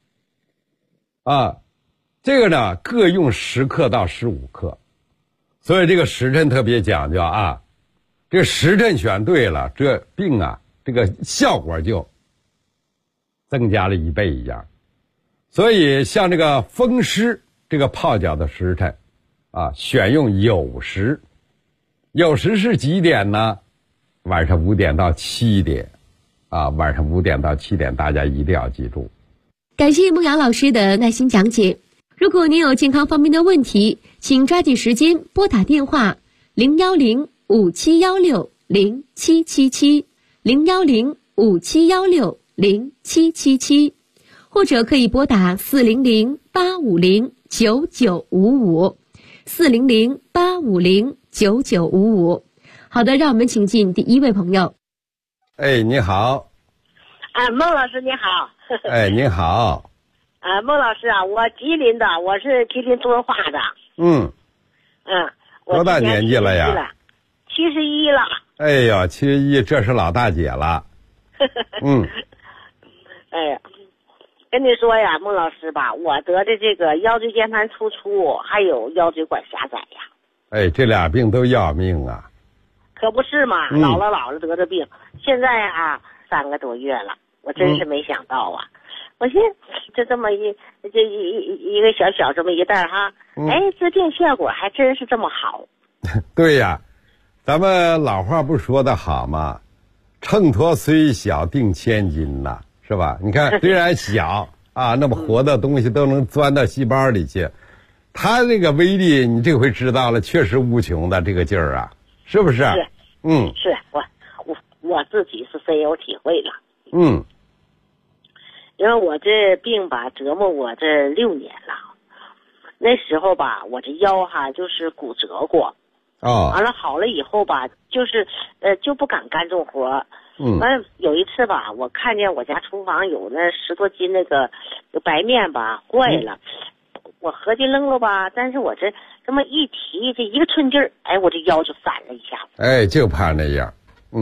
这个呢，各用10克到15克。所以这个时辰特别讲究啊。这时辰选对了，这病这个效果就增加了1倍一样。所以像这个风湿这个泡脚的时辰选用酉时。酉时是几点呢？晚上5点到7点晚上5点到7点，大家一定要记住。 感谢孟瑶老师的耐心讲解。如果您有健康方面的问题，请抓紧时间拨打电话010-5716-0777 010-5716-0777，或者可以拨打400-850-9955 400-850-9955。好的，让我们请进第一位朋友。 你好。 孟老师你好。 你好。 孟老师我吉林的，我是吉林敦化的。 多大年纪了呀 ？71了。 哎呀，71，这是老大姐了。 跟你说呀，孟老师吧，我得的这个腰椎间盘突出，还有腰椎管狭窄呀。 这俩病都要命啊。 可不是嘛，老了得的病，现在啊3个多月了，我真是没想到啊。我寻就这么一个小这么一袋哈，治病效果还真是这么好。 对呀，咱们老话不说的好吗？秤砣虽小，定千斤呐，是吧？你看，虽然小啊，那么活的东西都能钻到细胞里去，它那个威力，你这回知道了，确实无穷的这个劲儿啊，是不是？ 是，是我自己是深有体会了。因为我这病吧折磨我这6年了，那时候吧我这腰哈就是骨折过，完了好了以后吧就是就不敢干重活，完了有一次吧我看见我家厨房有那10多斤那个白面吧坏了，我合计扔了吧，但是我这么一提这一个寸劲儿，我这腰就散了一下子， 就怕那样，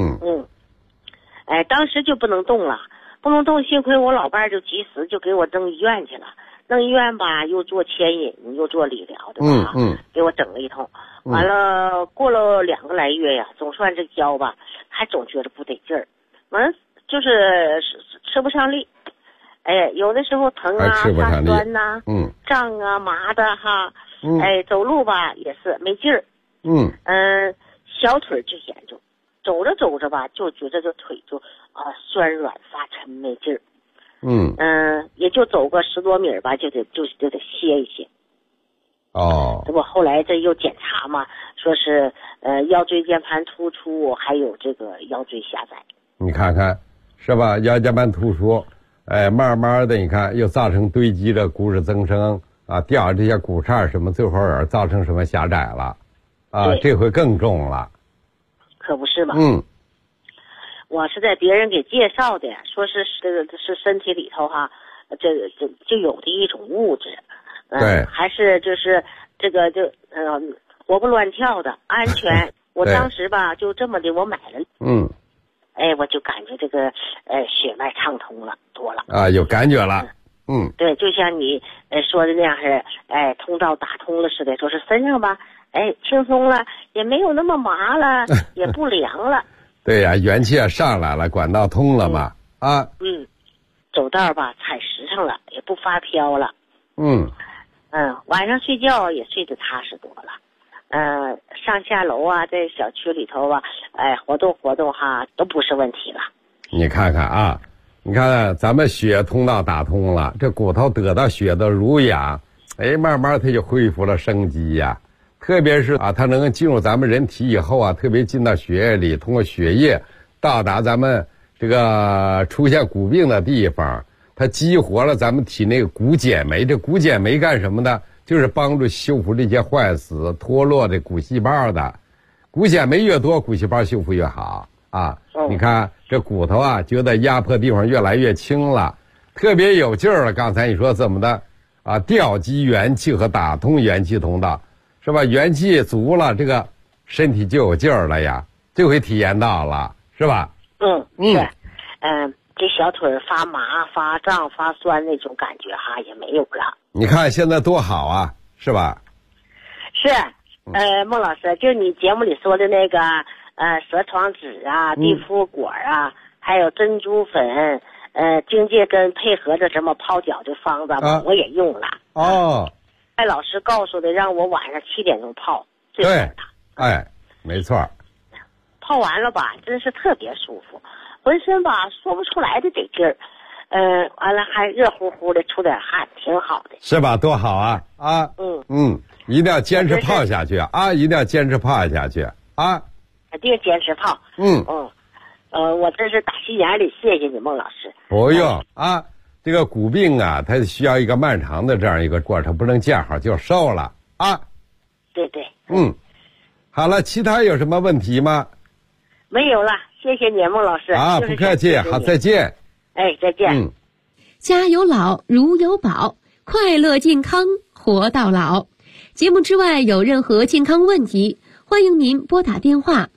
当时就不能动了。不能动，幸亏我老伴儿就及时就给我扔医院去了。扔医院吧，又做牵引，又做理疗的吧，给我整了一通。完了，过了2个来月呀，总算这腰吧，还总觉得不得劲儿。完了，就是吃不上力，有的时候疼啊、发酸呐、胀啊、麻的哈，走路吧也是没劲儿，小腿就严重。走着走着吧，就觉得这腿就酸软发沉没劲儿，也就走个10多米吧，就得歇一歇。这不后来这又检查嘛，说是腰椎间盘突出，还有这个腰椎狭窄。 你看看，是吧？腰间盘突出，慢慢的你看又造成堆积的骨质增生啊，掉这些骨叉什么，最后也造成什么狭窄了啊，这回更重了。 可不是嘛，我是在别人给介绍的，说是这个是身体里头哈，这就有的一种物质，还是就是这个活蹦乱跳的安全。我当时吧就这么的，我买了，我就感觉这个血脉畅通了多了啊，有感觉了， 对，就像你说的那样是，通道打通了似的，说是身上吧。轻松了，也没有那么麻了，也不凉了。 对呀，元气也上来了，管道通了嘛， 走道吧踩实上了，也不发飘了。晚上睡觉也睡得踏实多了。上下楼啊，在小区里头啊，活动活动哈，都不是问题了。 你看看啊，你看咱们血通道打通了，这骨头得到血的濡养，慢慢它就恢复了生机呀。特别是它能进入咱们人体以后啊，特别进到血液里，通过血液到达咱们这个出现骨病的地方，它激活了咱们体内骨碱酶。这骨碱酶干什么的？就是帮助修复这些坏死脱落的骨细胞的。骨碱酶越多，骨细胞修复越好啊。你看这骨头啊，觉得压迫地方越来越轻了，特别有劲儿了。刚才你说怎么的啊？调集元气和打通元气通道。是吧？元气足了，这个身体就有劲儿了呀，这回体验到了，是吧？ 是，这小腿发麻、发胀、发酸那种感觉哈也没有了。 你看现在多好啊，是吧？ 是，孟老师，就你节目里说的那个蛇床子啊、地肤果啊，还有珍珠粉，荆芥根配合着什么泡脚的方子，我也用了。艾老师告诉的，让我晚上7点钟泡，最好的。 没错。 泡完了吧，真是特别舒服，浑身吧说不出来的得劲儿，完了还热乎乎的，出点汗，挺好的。 是吧？多好啊！一定要坚持泡下去啊！一定要坚持泡下去啊！ 一定坚持泡。我这是打心眼里谢谢你，孟老师。 不用啊。这个骨病啊，它需要一个漫长的这样一个过程，不能见好就收了啊。 对。 好了，其他有什么问题吗？ 没有了，谢谢你，孟老师。 不客气，好，再见。 再见。 家有老，如有宝，快乐健康活到老。节目之外有任何健康问题，欢迎您拨打电话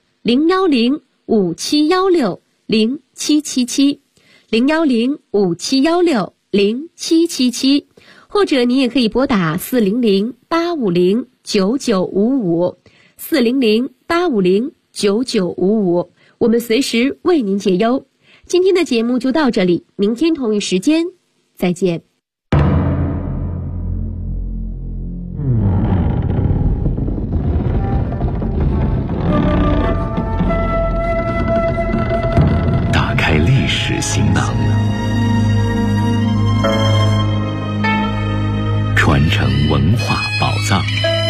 010-5716-0777。010-5716-0777，或者你也可以拨打400-850-9955，400-850-9955。 9955，我们随时为您解忧。今天的节目就到这里，明天同一时间再见。 打开历史行囊，传承文化宝藏。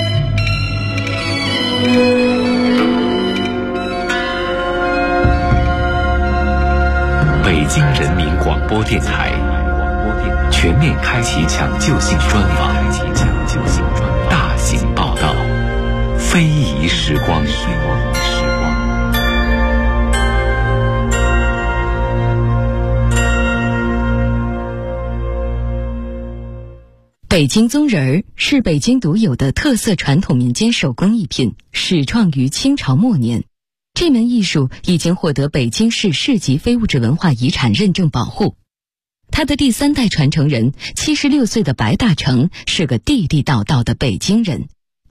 北京人民广播电台全面开启抢救性专访，大型报道，非遗时光。 北京宗人儿是北京独有的特色传统民间手工艺品，始创于清朝末年。这门艺术已经获得北京市市级非物质文化遗产认证保护。他的第3代传承人76岁的白大成是个地地道道的北京人。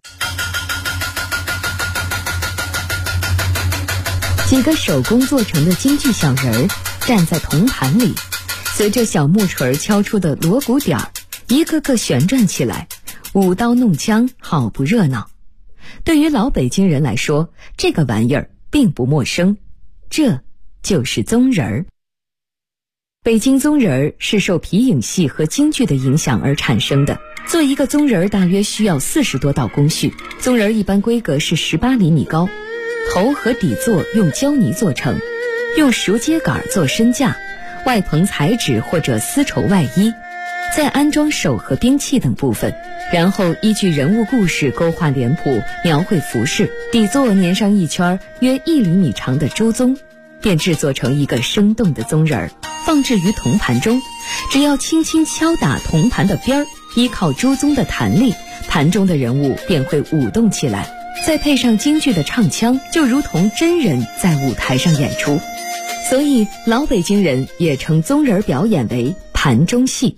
几个手工做成的京剧小人儿站在铜盘里，随着小木锤敲出的锣鼓点儿，一个个旋转起来，舞刀弄枪，好不热闹。对于老北京人来说，这个玩意儿并不陌生，这就是宗人儿。北京宗人儿是受皮影戏和京剧的影响而产生的。做一个宗人儿大约需要40多道工序，宗人儿一般规格是18厘米高，头和底座用胶泥做成，用熟秸秆做身架，外棚彩纸或者丝绸外衣，再安装手和兵器等部分，然后依据人物故事勾画脸谱，描绘服饰，底座粘上一圈约1厘米长的朱宗，便制作成一个生动的宗人儿，放置于铜盘中。只要轻轻敲打铜盘的边儿，依靠朱宗的弹力，盘中的人物便会舞动起来，再配上京剧的唱腔，就如同真人在舞台上演出。所以老北京人也称宗人表演为盘中戏。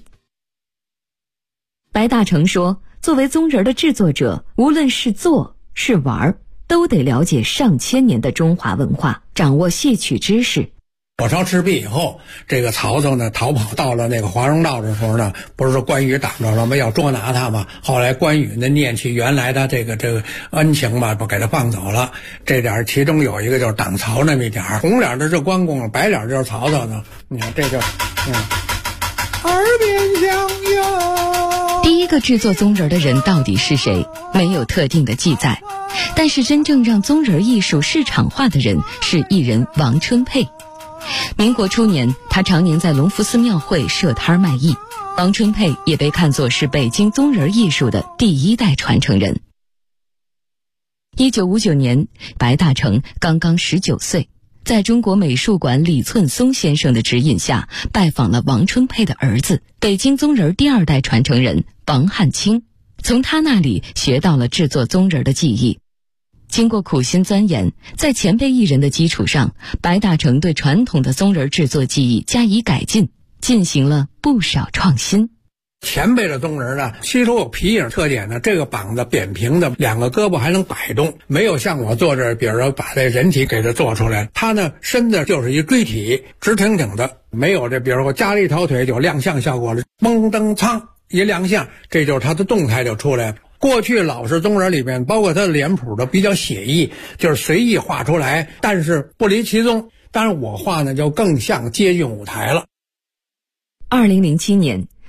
白大成说，作为宗人的制作者，无论是做是玩，都得了解上千年的中华文化，掌握戏曲知识。 火烧赤壁以后，这个曹操呢逃跑到了那个华容道的时候呢，不是说关羽挡着了吗？要捉拿他嘛。后来关羽呢念起原来的这个恩情嘛，不给他放走了。这点其中有一个就是挡曹那么一点，红脸的是关公，白脸就是曹操呢。你看这就耳边相拥。 第一个制作宗人的人到底是谁？没有特定的记载。但是真正让宗人艺术市场化的人是艺人王春佩。民国初年，他常年在隆福寺庙会设摊卖艺。王春佩也被看作是北京宗人艺术的第1代传承人。1959年，白大成刚刚19岁，在中国美术馆李寸松先生的指引下，拜访了王春佩的儿子，北京宗人第2代传承人王汉卿，从他那里学到了制作宗人的技艺。经过苦心钻研，在前辈艺人的基础上，白大成对传统的宗人制作技艺加以改进，进行了不少创新。 前辈的宗人呢，吸收有皮影特点呢，这个膀子扁平的，2个胳膊还能摆动，没有像我做这，比如说把这人体给它做出来，他呢身子就是一锥体，直挺挺的，没有这比如说加了一条腿有亮相效果了，嘣噔苍一亮相，这就是他的动态就出来了。过去老式宗人里面，包括他的脸谱都比较写意，就是随意画出来，但是不离其宗。当然我画呢就更像接近舞台了。 2007年，